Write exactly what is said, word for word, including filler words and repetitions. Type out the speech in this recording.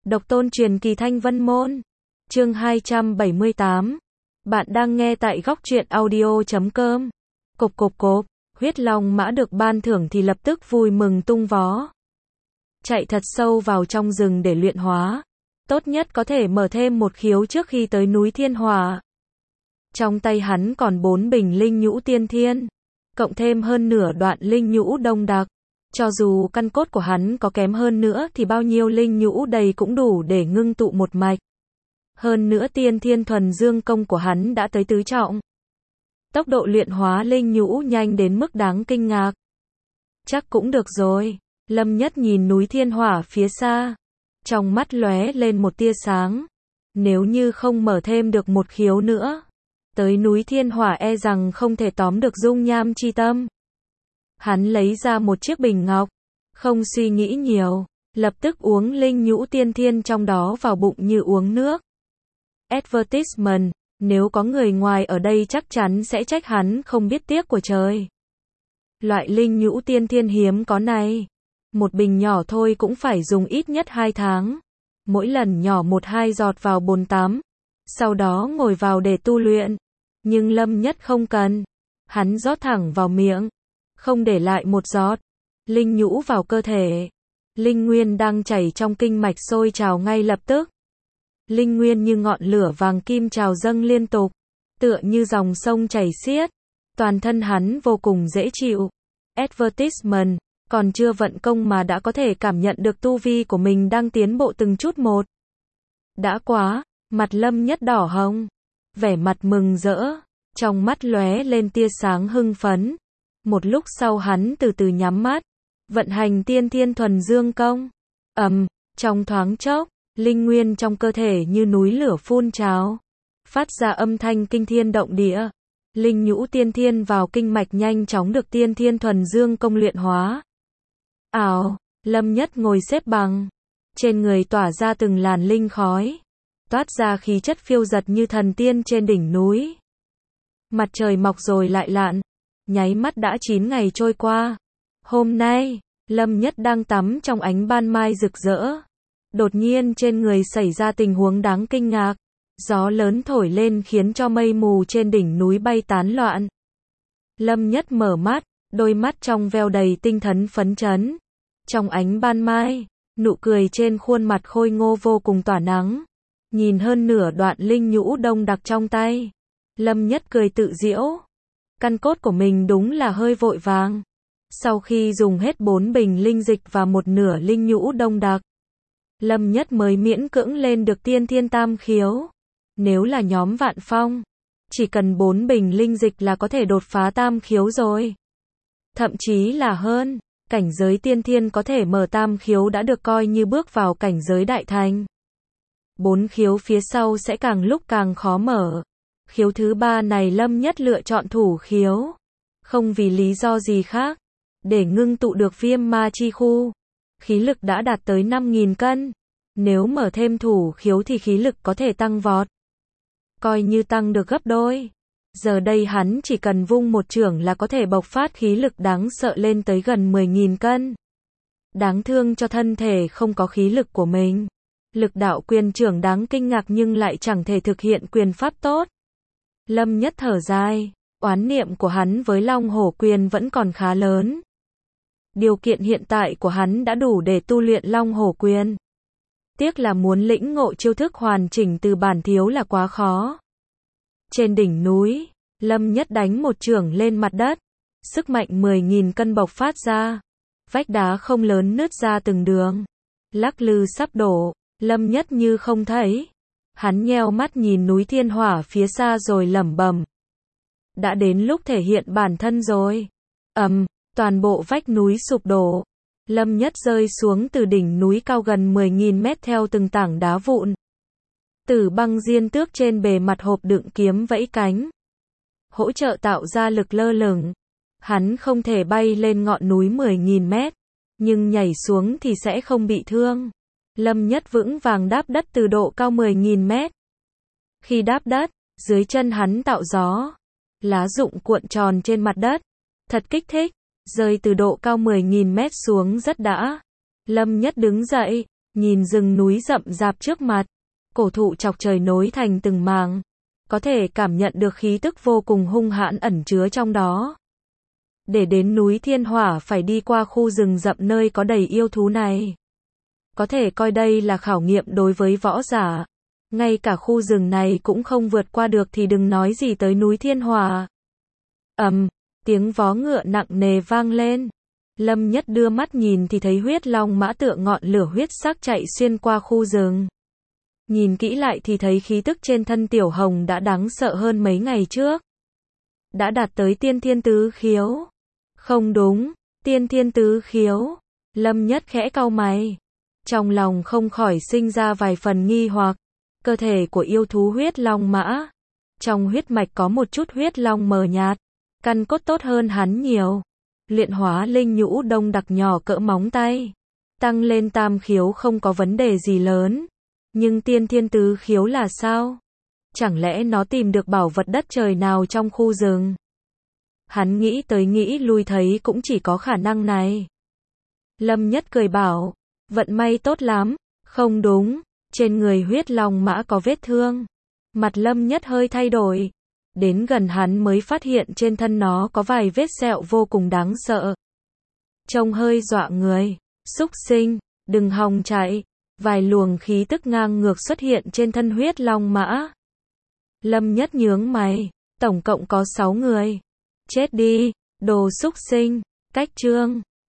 Độc tôn truyền kỳ Thanh Vân Môn. Chương hai trăm bảy mươi tám. Bạn đang nghe tại góc truyện audio chấm com. Cộp cộp cộp, huyết long mã được ban thưởng thì lập tức vui mừng tung vó. Chạy thật sâu vào trong rừng để luyện hóa. Tốt nhất có thể mở thêm một khiếu trước khi tới núi Thiên Hỏa. Trong tay hắn còn bốn bình linh nhũ tiên thiên, cộng thêm hơn nửa đoạn linh nhũ đông đặc. Cho dù căn cốt của hắn có kém hơn nữa thì bao nhiêu linh nhũ đầy cũng đủ để ngưng tụ một mạch. Hơn nữa tiên thiên thuần dương công của hắn đã tới tứ trọng. Tốc độ luyện hóa linh nhũ nhanh đến mức đáng kinh ngạc. Chắc cũng được rồi. Lâm Nhất nhìn núi Thiên Hỏa phía xa. Trong mắt lóe lên một tia sáng. Nếu như không mở thêm được một khiếu nữa, tới núi Thiên Hỏa e rằng không thể tóm được dung nham chi tâm. Hắn lấy ra một chiếc bình ngọc, không suy nghĩ nhiều, lập tức uống linh nhũ tiên thiên trong đó vào bụng như uống nước. Advertisement, nếu có người ngoài ở đây chắc chắn sẽ trách hắn không biết tiếc của trời. Loại linh nhũ tiên thiên hiếm có này, một bình nhỏ thôi cũng phải dùng ít nhất hai tháng. Mỗi lần nhỏ một hai giọt vào bồn tắm, sau đó ngồi vào để tu luyện. Nhưng Lâm Nhất không cần, hắn rót thẳng vào miệng, không để lại một giọt. Linh nhũ vào cơ thể, linh nguyên đang chảy trong kinh mạch sôi trào ngay lập tức. Linh nguyên như ngọn lửa vàng kim trào dâng liên tục, tựa như dòng sông chảy xiết. Toàn thân hắn vô cùng dễ chịu. Advertisement, còn chưa vận công mà đã có thể cảm nhận được tu vi của mình đang tiến bộ từng chút một. Đã quá, mặt Lâm Nhất đỏ hồng, vẻ mặt mừng rỡ, trong mắt lóe lên tia sáng hưng phấn. Một lúc sau hắn từ từ nhắm mắt, vận hành tiên thiên thuần dương công. Ầm, trong thoáng chốc, linh nguyên trong cơ thể như núi lửa phun trào, phát ra âm thanh kinh thiên động địa. Linh nhũ tiên thiên vào kinh mạch nhanh chóng được tiên thiên thuần dương công luyện hóa. Ảo, Lâm Nhất ngồi xếp bằng, trên người tỏa ra từng làn linh khói, toát ra khí chất phiêu dật như thần tiên trên đỉnh núi. Mặt trời mọc rồi lại lặn, nháy mắt đã chín ngày trôi qua. Hôm nay, Lâm Nhất đang tắm trong ánh ban mai rực rỡ. Đột nhiên trên người xảy ra tình huống đáng kinh ngạc. Gió lớn thổi lên khiến cho mây mù trên đỉnh núi bay tán loạn. Lâm Nhất mở mắt, đôi mắt trong veo đầy tinh thần phấn chấn. Trong ánh ban mai, nụ cười trên khuôn mặt khôi ngô vô cùng tỏa nắng. Nhìn hơn nửa đoạn linh nhũ đông đặc trong tay, Lâm Nhất cười tự giễu. Căn cốt của mình đúng là hơi vội vàng. Sau khi dùng hết bốn bình linh dịch và một nửa linh nhũ đông đặc, Lâm Nhất mới miễn cưỡng lên được tiên thiên tam khiếu. Nếu là nhóm Vạn Phong, chỉ cần bốn bình linh dịch là có thể đột phá tam khiếu rồi. Thậm chí là hơn, cảnh giới tiên thiên có thể mở tam khiếu đã được coi như bước vào cảnh giới đại thành. Bốn khiếu phía sau sẽ càng lúc càng khó mở. Khiếu thứ ba này Lâm Nhất lựa chọn thủ khiếu, không vì lý do gì khác, để ngưng tụ được viêm ma chi khu. Khí lực đã đạt tới năm nghìn cân. Nếu mở thêm thủ khiếu thì khí lực có thể tăng vọt, coi như tăng được gấp đôi. Giờ đây hắn chỉ cần vung một chưởng là có thể bộc phát khí lực đáng sợ lên tới gần mười nghìn cân. Đáng thương cho thân thể không có khí lực của mình. Lực đạo quyền chưởng đáng kinh ngạc nhưng lại chẳng thể thực hiện quyền pháp tốt. Lâm Nhất thở dài, oán niệm của hắn với Long Hổ quyền vẫn còn khá lớn. Điều kiện hiện tại của hắn đã đủ để tu luyện Long Hổ quyền. Tiếc là muốn lĩnh ngộ chiêu thức hoàn chỉnh từ bản thiếu là quá khó. Trên đỉnh núi, Lâm Nhất đánh một chưởng lên mặt đất. Sức mạnh mười nghìn cân bộc phát ra. Vách đá không lớn nứt ra từng đường. Lắc lư sắp đổ, Lâm Nhất như không thấy. Hắn nheo mắt nhìn núi Thiên Hỏa phía xa rồi lẩm bẩm. Đã đến lúc thể hiện bản thân rồi. Ầm, toàn bộ vách núi sụp đổ. Lâm Nhất rơi xuống từ đỉnh núi cao gần mười nghìn mét theo từng tảng đá vụn. Tử băng diên tước trên bề mặt hộp đựng kiếm vẫy cánh, hỗ trợ tạo ra lực lơ lửng. Hắn không thể bay lên ngọn núi mười nghìn mét, nhưng nhảy xuống thì sẽ không bị thương. Lâm Nhất vững vàng đáp đất từ độ cao mười nghìn mét. Khi đáp đất, dưới chân hắn tạo gió. Lá rụng cuộn tròn trên mặt đất. Thật kích thích. Rơi từ độ cao mười nghìn mét xuống rất đã. Lâm Nhất đứng dậy, Nhìn rừng núi rậm rạp trước mặt, cổ thụ chọc trời nối thành từng mảng, có thể cảm nhận được khí tức vô cùng hung hãn ẩn chứa trong đó. Để đến núi Thiên Hỏa phải đi qua khu rừng rậm nơi có đầy yêu thú này. Có thể coi đây là khảo nghiệm đối với võ giả. Ngay cả khu rừng này cũng không vượt qua được thì đừng nói gì tới núi Thiên Hỏa. Ầm, um, tiếng vó ngựa nặng nề vang lên. Lâm Nhất đưa mắt nhìn thì thấy huyết long mã tựa ngọn lửa huyết sắc chạy xuyên qua khu rừng. Nhìn kỹ lại thì thấy khí tức trên thân Tiểu Hồng đã đáng sợ hơn mấy ngày trước. Đã đạt tới tiên thiên tứ khiếu. Không đúng, tiên thiên tứ khiếu. Lâm Nhất khẽ cau mày. Trong lòng không khỏi sinh ra vài phần nghi hoặc. Cơ thể của yêu thú huyết long mã. Trong huyết mạch có một chút huyết long mờ nhạt. Căn cốt tốt hơn hắn nhiều. Luyện hóa linh nhũ đông đặc nhỏ cỡ móng tay. Tăng lên tam khiếu không có vấn đề gì lớn. Nhưng tiên thiên tứ khiếu là sao? Chẳng lẽ nó tìm được bảo vật đất trời nào trong khu rừng? Hắn nghĩ tới nghĩ lui thấy cũng chỉ có khả năng này. Lâm Nhất cười bảo, vận may tốt lắm. Không đúng, trên người huyết long mã có vết thương. Mặt Lâm Nhất hơi thay đổi. Đến gần hắn mới phát hiện trên thân nó có vài vết sẹo vô cùng đáng sợ. Trông hơi dọa người. Súc sinh, đừng hòng chạy. Vài luồng khí tức ngang ngược xuất hiện trên thân huyết long mã. Lâm Nhất nhướng mày. Tổng cộng có sáu người. Chết đi, đồ súc sinh. Cách chương.